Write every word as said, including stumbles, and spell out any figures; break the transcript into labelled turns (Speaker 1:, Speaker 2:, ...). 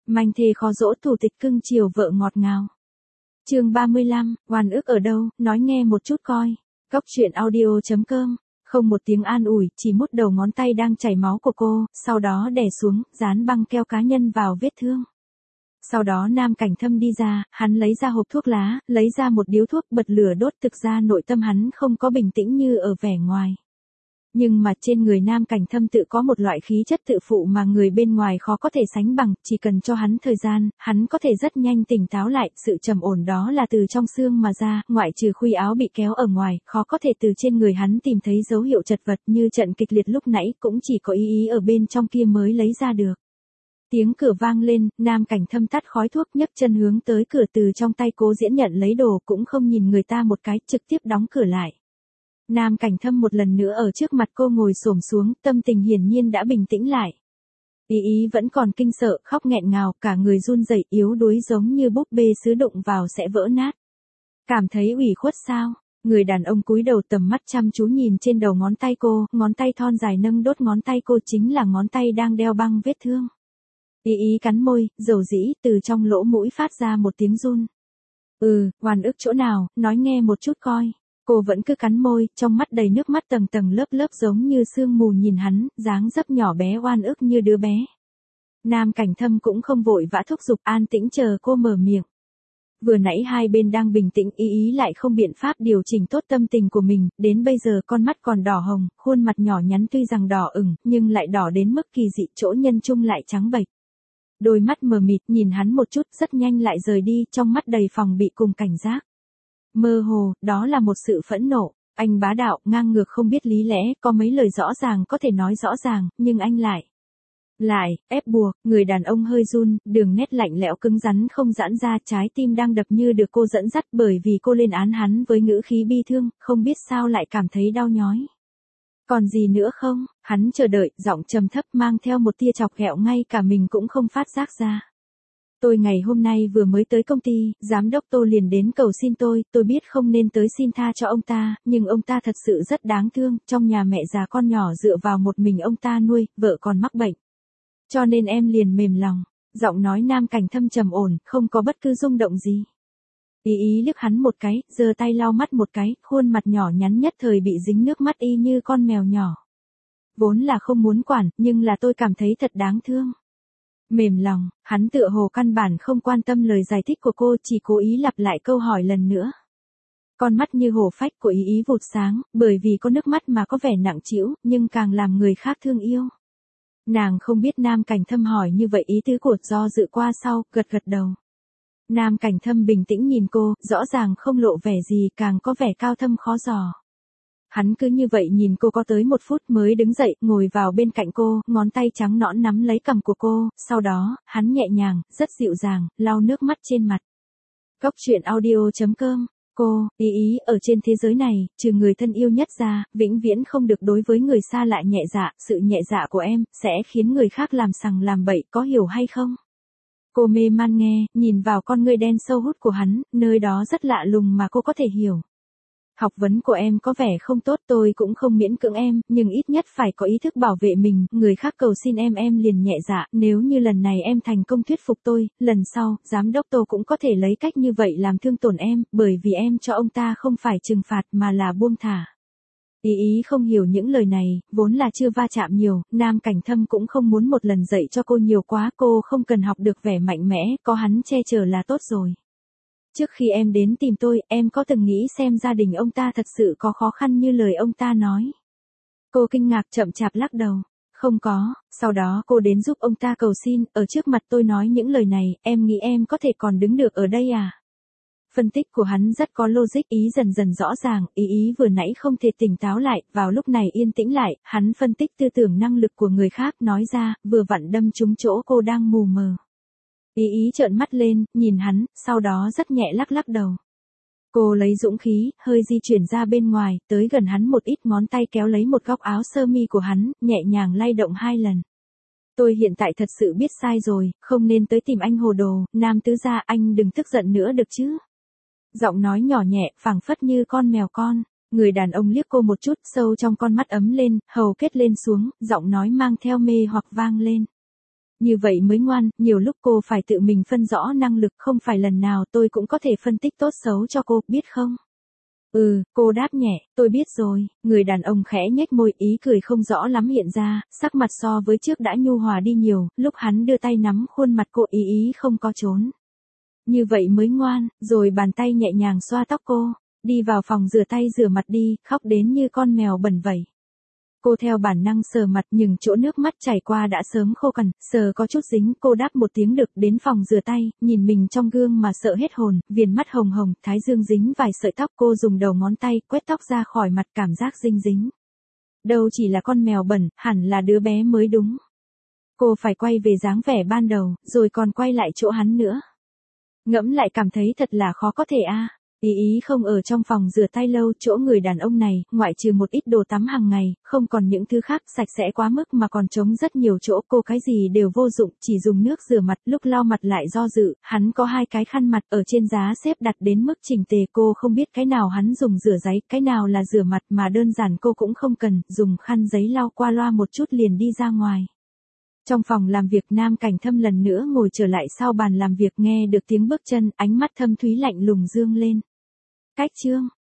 Speaker 1: Manh thê khó dỗ thủ tịch cưng chiều vợ ngọt ngào. Chương ba mươi lăm, oan ức ở đâu, nói nghe một chút coi. Cóc truyện audio chấm com. Không một tiếng an ủi, chỉ mút đầu ngón tay đang chảy máu của cô, sau đó đè xuống, dán băng keo cá nhân vào vết thương. Sau đó Nam Cảnh Thâm đi ra, hắn lấy ra hộp thuốc lá, lấy ra một điếu thuốc bật lửa đốt. Thực ra nội tâm hắn không có bình tĩnh như ở vẻ ngoài. Nhưng mà trên người Nam Cảnh Thâm tự có một loại khí chất tự phụ mà người bên ngoài khó có thể sánh bằng, chỉ cần cho hắn thời gian, hắn có thể rất nhanh tỉnh táo lại, sự trầm ổn đó là từ trong xương mà ra, ngoại trừ khuy áo bị kéo ở ngoài, khó có thể từ trên người hắn tìm thấy dấu hiệu chật vật như trận kịch liệt lúc nãy, cũng chỉ có ý ý ở bên trong kia mới lấy ra được. Tiếng cửa vang lên, Nam Cảnh Thâm tắt khói thuốc nhấc chân hướng tới cửa, từ trong tay Cố Diễn nhận lấy đồ, cũng không nhìn người ta một cái, trực tiếp đóng cửa lại. Nam Cảnh Thâm một lần nữa ở trước mặt cô ngồi xổm xuống, tâm tình hiển nhiên đã bình tĩnh lại. Ý ý vẫn còn kinh sợ, khóc nghẹn ngào, cả người run rẩy yếu đuối giống như búp bê sứ đụng vào sẽ vỡ nát. Cảm thấy ủy khuất sao? Người đàn ông cúi đầu tầm mắt chăm chú nhìn trên đầu ngón tay cô, ngón tay thon dài nâng đốt ngón tay cô chính là ngón tay đang đeo băng vết thương. Ý ý cắn môi, dầu dĩ, từ trong lỗ mũi phát ra một tiếng run. Ừ, oan ức chỗ nào, nói nghe một chút coi. Cô vẫn cứ cắn môi, trong mắt đầy nước mắt tầng tầng lớp lớp giống như sương mù nhìn hắn, dáng dấp nhỏ bé oan ức như đứa bé. Nam Cảnh Thâm cũng không vội vã thúc giục, an tĩnh chờ cô mở miệng. Vừa nãy hai bên đang bình tĩnh, ý ý lại không biện pháp điều chỉnh tốt tâm tình của mình, đến bây giờ con mắt còn đỏ hồng, khuôn mặt nhỏ nhắn tuy rằng đỏ ửng, nhưng lại đỏ đến mức kỳ dị, chỗ nhân trung lại trắng bệch. Đôi mắt mờ mịt nhìn hắn một chút, rất nhanh lại rời đi, trong mắt đầy phòng bị cùng cảnh giác. Mơ hồ, đó là một sự phẫn nộ, anh bá đạo, ngang ngược không biết lý lẽ, có mấy lời rõ ràng có thể nói rõ ràng, nhưng anh lại. Lại, ép buộc, người đàn ông hơi run, đường nét lạnh lẽo cứng rắn không giãn ra, trái tim đang đập như được cô dẫn dắt bởi vì cô lên án hắn với ngữ khí bi thương, không biết sao lại cảm thấy đau nhói. Còn gì nữa không? Hắn chờ đợi, giọng trầm thấp mang theo một tia chọc ghẹo ngay cả mình cũng không phát giác ra. Tôi ngày hôm nay vừa mới tới công ty, giám đốc Tô liền đến cầu xin tôi, tôi biết không nên tới xin tha cho ông ta, nhưng ông ta thật sự rất đáng thương, trong nhà mẹ già con nhỏ dựa vào một mình ông ta nuôi, vợ còn mắc bệnh. Cho nên em liền mềm lòng, giọng nói Nam Cảnh Thâm trầm ổn, không có bất cứ rung động gì. Ý ý liếc hắn một cái, giơ tay lau mắt một cái, khuôn mặt nhỏ nhắn nhất thời bị dính nước mắt y như con mèo nhỏ. Vốn là không muốn quản, nhưng là tôi cảm thấy thật đáng thương. Mềm lòng, hắn tựa hồ căn bản không quan tâm lời giải thích của cô, chỉ cố ý lặp lại câu hỏi lần nữa. Con mắt như hổ phách của ý ý vụt sáng, bởi vì có nước mắt mà có vẻ nặng trĩu, nhưng càng làm người khác thương yêu. Nàng không biết Nam Cảnh Thâm hỏi như vậy ý tứ của, do dự qua sau, gật gật đầu. Nam Cảnh Thâm bình tĩnh nhìn cô, rõ ràng không lộ vẻ gì, càng có vẻ cao thâm khó dò. Hắn cứ như vậy nhìn cô có tới một phút mới đứng dậy, ngồi vào bên cạnh cô, ngón tay trắng nõn nắm lấy cằm của cô, sau đó, hắn nhẹ nhàng, rất dịu dàng, lau nước mắt trên mặt. Cóc truyện audio chấm com, cô, ý ý, ở trên thế giới này, trừ người thân yêu nhất ra, vĩnh viễn không được đối với người xa lạ nhẹ dạ, sự nhẹ dạ của em, sẽ khiến người khác làm sằng làm bậy, có hiểu hay không? Cô mê man nghe, nhìn vào con ngươi đen sâu hút của hắn, nơi đó rất lạ lùng mà cô có thể hiểu. Học vấn của em có vẻ không tốt, tôi cũng không miễn cưỡng em, nhưng ít nhất phải có ý thức bảo vệ mình, người khác cầu xin em em liền nhẹ dạ, nếu như lần này em thành công thuyết phục tôi, lần sau, giám đốc Tô cũng có thể lấy cách như vậy làm thương tổn em, bởi vì em cho ông ta không phải trừng phạt mà là buông thả. Ý ý không hiểu những lời này, vốn là chưa va chạm nhiều, Nam Cảnh Thâm cũng không muốn một lần dạy cho cô nhiều quá, cô không cần học được vẻ mạnh mẽ, có hắn che chở là tốt rồi. Trước khi em đến tìm tôi, em có từng nghĩ xem gia đình ông ta thật sự có khó khăn như lời ông ta nói. Cô kinh ngạc chậm chạp lắc đầu. Không có, sau đó cô đến giúp ông ta cầu xin, ở trước mặt tôi nói những lời này, em nghĩ em có thể còn đứng được ở đây à? Phân tích của hắn rất có logic, ý dần dần rõ ràng, ý ý vừa nãy không thể tỉnh táo lại, vào lúc này yên tĩnh lại, hắn phân tích tư tưởng năng lực của người khác nói ra, vừa vặn đâm trúng chỗ cô đang mù mờ. Ý ý trợn mắt lên, nhìn hắn, sau đó rất nhẹ lắc lắc đầu. Cô lấy dũng khí, hơi di chuyển ra bên ngoài, tới gần hắn một ít, ngón tay kéo lấy một góc áo sơ mi của hắn, nhẹ nhàng lay động hai lần. Tôi hiện tại thật sự biết sai rồi, không nên tới tìm anh hồ đồ, Nam tứ gia, anh đừng tức giận nữa được chứ. Giọng nói nhỏ nhẹ, phảng phất như con mèo con. Người đàn ông liếc cô một chút, sâu trong con mắt ấm lên, hầu kết lên xuống, giọng nói mang theo mê hoặc vang lên. Như vậy mới ngoan, nhiều lúc cô phải tự mình phân rõ năng lực, không phải lần nào tôi cũng có thể phân tích tốt xấu cho cô, biết không? Ừ, cô đáp nhẹ, tôi biết rồi, người đàn ông khẽ nhếch môi, ý cười không rõ lắm hiện ra, sắc mặt so với trước đã nhu hòa đi nhiều, lúc hắn đưa tay nắm khuôn mặt cô ý ý không có trốn. Như vậy mới ngoan, rồi bàn tay nhẹ nhàng xoa tóc cô, đi vào phòng rửa tay rửa mặt đi, khóc đến như con mèo bẩn vậy. Cô theo bản năng sờ mặt nhưng chỗ nước mắt chảy qua đã sớm khô cằn, sờ có chút dính, cô đáp một tiếng được, đến phòng rửa tay, nhìn mình trong gương mà sợ hết hồn, viền mắt hồng hồng, thái dương dính vài sợi tóc, cô dùng đầu ngón tay quét tóc ra khỏi mặt, cảm giác dinh dính. Đâu chỉ là con mèo bẩn, hẳn là đứa bé mới đúng. Cô phải quay về dáng vẻ ban đầu, rồi còn quay lại chỗ hắn nữa. Ngẫm lại cảm thấy thật là khó có thể a. À. Ý ý không ở trong phòng rửa tay lâu, chỗ người đàn ông này, ngoại trừ một ít đồ tắm hàng ngày, không còn những thứ khác sạch sẽ quá mức mà còn trống rất nhiều chỗ, cô cái gì đều vô dụng, chỉ dùng nước rửa mặt, lúc lau mặt lại do dự, hắn có hai cái khăn mặt ở trên giá xếp đặt đến mức chỉnh tề, cô không biết cái nào hắn dùng rửa giấy, cái nào là rửa mặt mà đơn giản cô cũng không cần, dùng khăn giấy lau qua loa một chút liền đi ra ngoài. Trong phòng làm việc Nam Cảnh Thâm lần nữa ngồi trở lại sau bàn làm việc nghe được tiếng bước chân, ánh mắt thâm thúy lạnh lùng dương lên. Cách chương